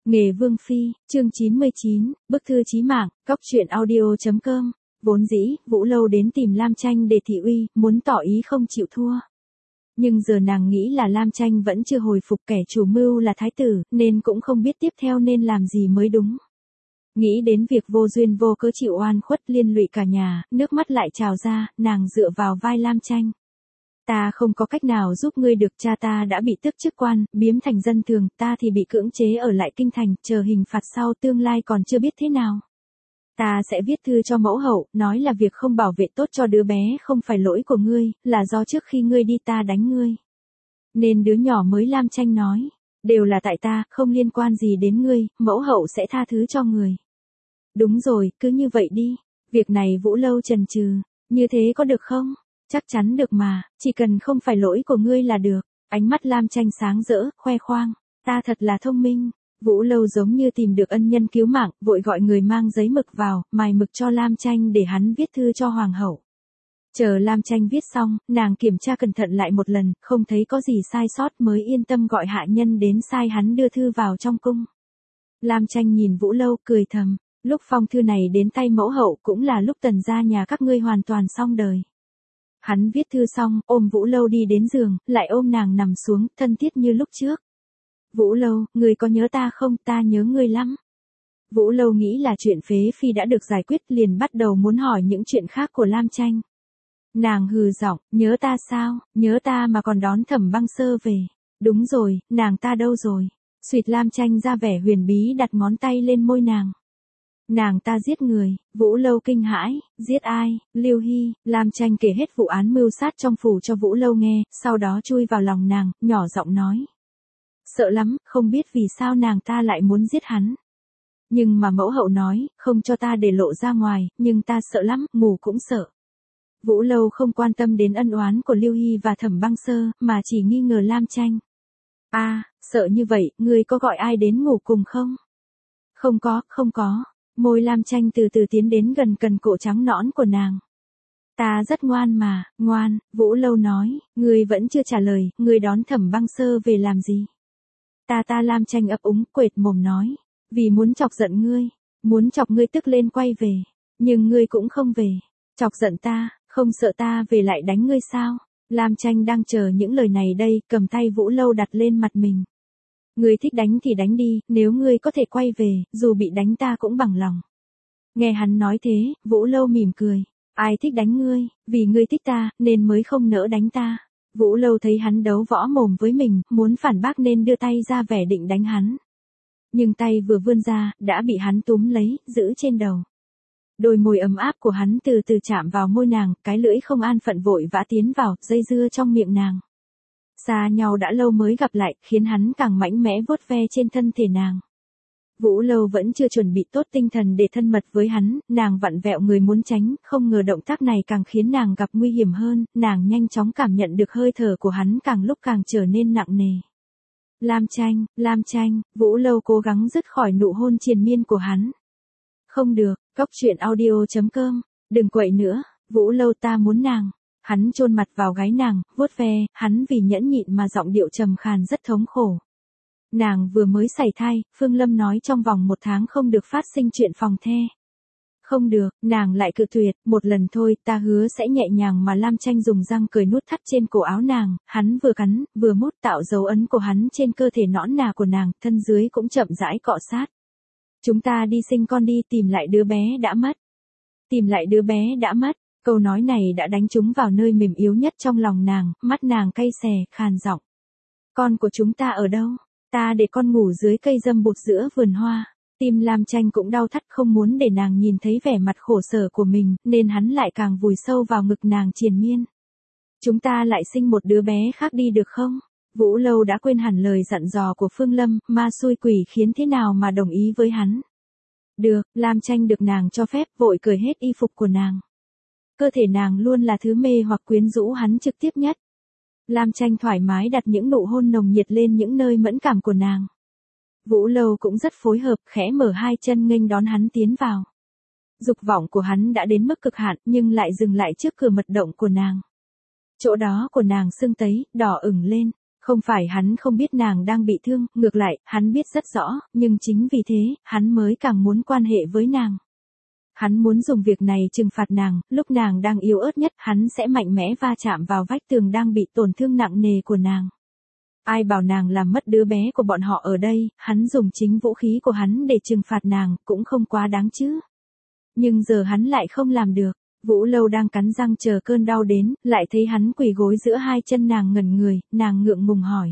Nghề Vương Phi, chương 99, bức thư chí mạng, cóc truyện audio.com. Vốn dĩ, Vũ Lâu đến tìm Lam Tranh để thị uy, muốn tỏ ý không chịu thua. Nhưng giờ nàng nghĩ là Lam Tranh vẫn chưa hồi phục, kẻ chủ mưu là thái tử, nên cũng không biết tiếp theo nên làm gì mới đúng. Nghĩ đến việc vô duyên vô cớ chịu oan khuất liên lụy cả nhà, nước mắt lại trào ra, nàng dựa vào vai Lam Tranh. Ta không có cách nào giúp ngươi được, cha ta đã bị tước chức quan, biếm thành dân thường, ta thì bị cưỡng chế ở lại kinh thành, chờ hình phạt sau, tương lai còn chưa biết thế nào. Ta sẽ viết thư cho mẫu hậu, nói là việc không bảo vệ tốt cho đứa bé không phải lỗi của ngươi, là do trước khi ngươi đi ta đánh ngươi. Nên đứa nhỏ mới Lam Tranh nói, đều là tại ta, không liên quan gì đến ngươi, mẫu hậu sẽ tha thứ cho người. Đúng rồi, cứ như vậy đi. Việc này Vũ Lâu chần chừ, như thế có được không? Chắc chắn được mà, chỉ cần không phải lỗi của ngươi là được. Ánh mắt Lam Tranh sáng rỡ, khoe khoang, ta thật là thông minh. Vũ Lâu giống như tìm được ân nhân cứu mạng, vội gọi người mang giấy mực vào, mài mực cho Lam Tranh để hắn viết thư cho hoàng hậu. Chờ Lam Tranh viết xong, nàng kiểm tra cẩn thận lại một lần, không thấy có gì sai sót mới yên tâm gọi hạ nhân đến sai hắn đưa thư vào trong cung. Lam Tranh nhìn Vũ Lâu cười thầm, lúc phong thư này đến tay mẫu hậu cũng là lúc tần gia nhà các ngươi hoàn toàn xong đời. Hắn viết thư xong, ôm Vũ Lâu đi đến giường, lại ôm nàng nằm xuống, thân thiết như lúc trước. Vũ Lâu, ngươi có nhớ ta không? Ta nhớ ngươi lắm. Vũ Lâu nghĩ là chuyện phế phi đã được giải quyết, liền bắt đầu muốn hỏi những chuyện khác của Lam Tranh. Nàng hừ giọng, nhớ ta sao? Nhớ ta mà còn đón Thẩm Băng Sơ về. Đúng rồi, nàng ta đâu rồi? Xuyệt Lam Tranh ra vẻ huyền bí đặt ngón tay lên môi nàng. Nàng ta giết người. Vũ Lâu kinh hãi, giết ai? Lưu Hy. Lam Tranh kể hết vụ án mưu sát trong phủ cho Vũ Lâu nghe, sau đó chui vào lòng nàng, nhỏ giọng nói. Sợ lắm, không biết vì sao nàng ta lại muốn giết hắn. Nhưng mà mẫu hậu nói, không cho ta để lộ ra ngoài, nhưng ta sợ lắm, ngủ cũng sợ. Vũ Lâu không quan tâm đến ân oán của Lưu Hy và Thẩm Băng Sơ, mà chỉ nghi ngờ Lam Tranh. Sợ như vậy, ngươi có gọi ai đến ngủ cùng không? Không có. Môi Lam Tranh từ từ tiến đến gần cần cổ trắng nõn của nàng. Ta rất ngoan mà, ngoan, Vũ Lâu nói, ngươi vẫn chưa trả lời, ngươi đón Thẩm Băng Sơ về làm gì? Ta Lam Tranh ấp úng, quệt mồm nói, vì muốn chọc giận ngươi, muốn chọc ngươi tức lên quay về, nhưng ngươi cũng không về, chọc giận ta, không sợ ta về lại đánh ngươi sao? Lam Tranh đang chờ những lời này đây, cầm tay Vũ Lâu đặt lên mặt mình. Ngươi thích đánh thì đánh đi, nếu ngươi có thể quay về, dù bị đánh ta cũng bằng lòng. Nghe hắn nói thế, Vũ Lâu mỉm cười, ai thích đánh ngươi, vì ngươi thích ta, nên mới không nỡ đánh ta. Vũ Lâu thấy hắn đấu võ mồm với mình, muốn phản bác nên đưa tay ra vẻ định đánh hắn. Nhưng tay vừa vươn ra, đã bị hắn túm lấy, giữ trên đầu. Đôi môi ấm áp của hắn từ từ chạm vào môi nàng, cái lưỡi không an phận vội vã tiến vào, dây dưa trong miệng nàng. Xa nhau đã lâu mới gặp lại, khiến hắn càng mạnh mẽ vuốt ve trên thân thể nàng. Vũ Lâu vẫn chưa chuẩn bị tốt tinh thần để thân mật với hắn, nàng vặn vẹo người muốn tránh, không ngờ động tác này càng khiến nàng gặp nguy hiểm hơn, nàng nhanh chóng cảm nhận được hơi thở của hắn càng lúc càng trở nên nặng nề. Lam Tranh, Vũ Lâu cố gắng dứt khỏi nụ hôn triền miên của hắn. Không được, cóc truyện audio.com, đừng quậy nữa, Vũ Lâu ta muốn nàng. Hắn chôn mặt vào gáy nàng, vuốt ve, hắn vì nhẫn nhịn mà giọng điệu trầm khàn rất thống khổ. Nàng vừa mới sảy thai, Phương Lâm nói trong vòng 1 tháng không được phát sinh chuyện phòng the. Không được, nàng lại cự tuyệt, một lần thôi, ta hứa sẽ nhẹ nhàng mà Lam Tranh dùng răng cười nút thắt trên cổ áo nàng, hắn vừa cắn, vừa mút tạo dấu ấn của hắn trên cơ thể nõn nà của nàng, thân dưới cũng chậm rãi cọ sát. Chúng ta đi sinh con đi, tìm lại đứa bé đã mất. Tìm lại đứa bé đã mất. Câu nói này đã đánh trúng vào nơi mềm yếu nhất trong lòng nàng, mắt nàng cay xè, khàn giọng. Con của chúng ta ở đâu? Ta để con ngủ dưới cây dâm bụt giữa vườn hoa. Tim Lam Tranh cũng đau thắt, không muốn để nàng nhìn thấy vẻ mặt khổ sở của mình, nên hắn lại càng vùi sâu vào ngực nàng triền miên. Chúng ta lại sinh một đứa bé khác đi được không? Vũ Lâu đã quên hẳn lời dặn dò của Phương Lâm, ma xui quỷ khiến thế nào mà đồng ý với hắn. Được, Lam Tranh được nàng cho phép, vội cởi hết y phục của nàng. Cơ thể nàng luôn là thứ mê hoặc quyến rũ hắn trực tiếp nhất. Lam Tranh thoải mái đặt những nụ hôn nồng nhiệt lên những nơi mẫn cảm của nàng. Vũ Lâu cũng rất phối hợp, khẽ mở hai chân nghênh đón hắn tiến vào. Dục vọng của hắn đã đến mức cực hạn, nhưng lại dừng lại trước cửa mật động của nàng. Chỗ đó của nàng sưng tấy, đỏ ửng lên. Không phải hắn không biết nàng đang bị thương, ngược lại, hắn biết rất rõ, nhưng chính vì thế, hắn mới càng muốn quan hệ với nàng. Hắn muốn dùng việc này trừng phạt nàng, lúc nàng đang yếu ớt nhất, hắn sẽ mạnh mẽ va chạm vào vách tường đang bị tổn thương nặng nề của nàng. Ai bảo nàng làm mất đứa bé của bọn họ ở đây, hắn dùng chính vũ khí của hắn để trừng phạt nàng, cũng không quá đáng chứ. Nhưng giờ hắn lại không làm được. Vũ Lâu đang cắn răng chờ cơn đau đến, lại thấy hắn quỳ gối giữa hai chân nàng ngẩn người, nàng ngượng ngùng hỏi.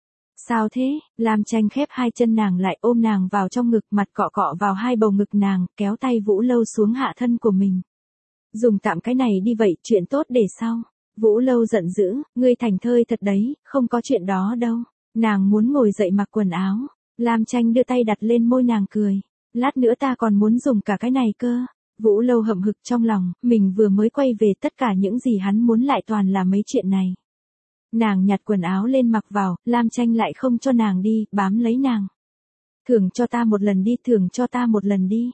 Sao thế? Lam Tranh khép hai chân nàng lại ôm nàng vào trong ngực, mặt cọ cọ vào hai bầu ngực nàng, kéo tay Vũ Lâu xuống hạ thân của mình. Dùng tạm cái này đi vậy, chuyện tốt để sau. Vũ Lâu giận dữ, ngươi thành thơi thật đấy, không có chuyện đó đâu. Nàng muốn ngồi dậy mặc quần áo. Lam Tranh đưa tay đặt lên môi nàng cười. Lát nữa ta còn muốn dùng cả cái này cơ. Vũ Lâu hậm hực trong lòng, mình vừa mới quay về, tất cả những gì hắn muốn lại toàn là mấy chuyện này. Nàng nhặt quần áo lên mặc vào, Lam Tranh lại không cho nàng đi, bám lấy nàng. Thưởng cho ta một lần đi, thưởng cho ta một lần đi.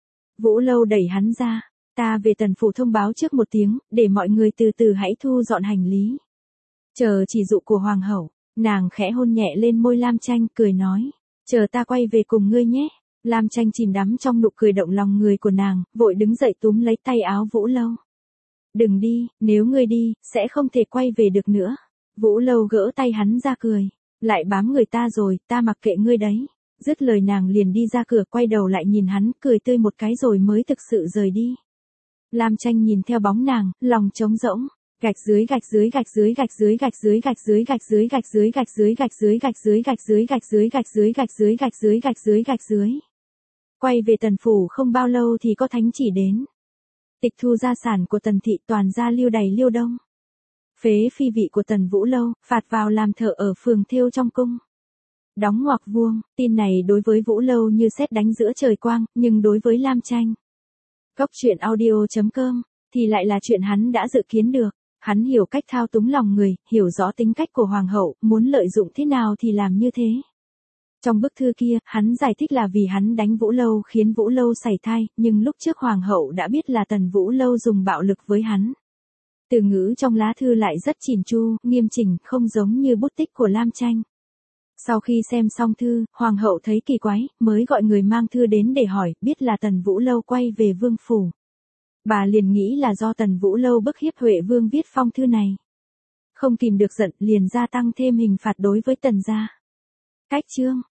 Vũ Lâu đẩy hắn ra, ta về Tần phủ thông báo trước một tiếng, để mọi người từ từ hãy thu dọn hành lý. Chờ chỉ dụ của hoàng hậu, nàng khẽ hôn nhẹ lên môi Lam Tranh, cười nói, chờ ta quay về cùng ngươi nhé. Lam Tranh chìm đắm trong nụ cười động lòng người của nàng, vội đứng dậy túm lấy tay áo Vũ Lâu. Đừng đi, nếu ngươi đi, sẽ không thể quay về được nữa. Vũ Lâu gỡ tay hắn ra cười. Lại bám người ta rồi, ta mặc kệ ngươi đấy. Dứt lời nàng liền đi ra cửa, quay đầu lại nhìn hắn, cười tươi một cái rồi mới thực sự rời đi. Lam Tranh nhìn theo bóng nàng, lòng trống rỗng. Gạch dưới gạch dưới gạch dưới gạch dưới gạch dưới gạch dưới gạch dưới gạch dưới gạch dưới gạch dưới gạch dưới gạch dưới gạch dưới gạch dưới gạch dưới gạch dưới gạch dưới gạch dưới. Quay về Tần phủ không bao lâu thì có thánh chỉ đến. Tịch thu gia sản của Tần thị, toàn gia Liêu đầy Liêu Đông. Phế phi vị của Tần Vũ Lâu, phạt vào làm thợ ở phường Thêu trong cung. Đóng ngoặc vuông, tin này đối với Vũ Lâu như sét đánh giữa trời quang, nhưng đối với Lam Tranh, Cốc truyện audio.com, thì lại là chuyện hắn đã dự kiến được. Hắn hiểu cách thao túng lòng người, hiểu rõ tính cách của hoàng hậu, muốn lợi dụng thế nào thì làm như thế. Trong bức thư kia, hắn giải thích là vì hắn đánh Vũ Lâu khiến Vũ Lâu sảy thai, nhưng lúc trước hoàng hậu đã biết là Tần Vũ Lâu dùng bạo lực với hắn. Từ ngữ trong lá thư lại rất chỉn chu, nghiêm chỉnh, không giống như bút tích của Lam Tranh. Sau khi xem xong thư, hoàng hậu thấy kỳ quái, mới gọi người mang thư đến để hỏi, biết là Tần Vũ Lâu quay về vương phủ. Bà liền nghĩ là do Tần Vũ Lâu bức hiếp Huệ Vương viết phong thư này. Không kìm được giận, liền gia tăng thêm hình phạt đối với Tần gia. Cách chương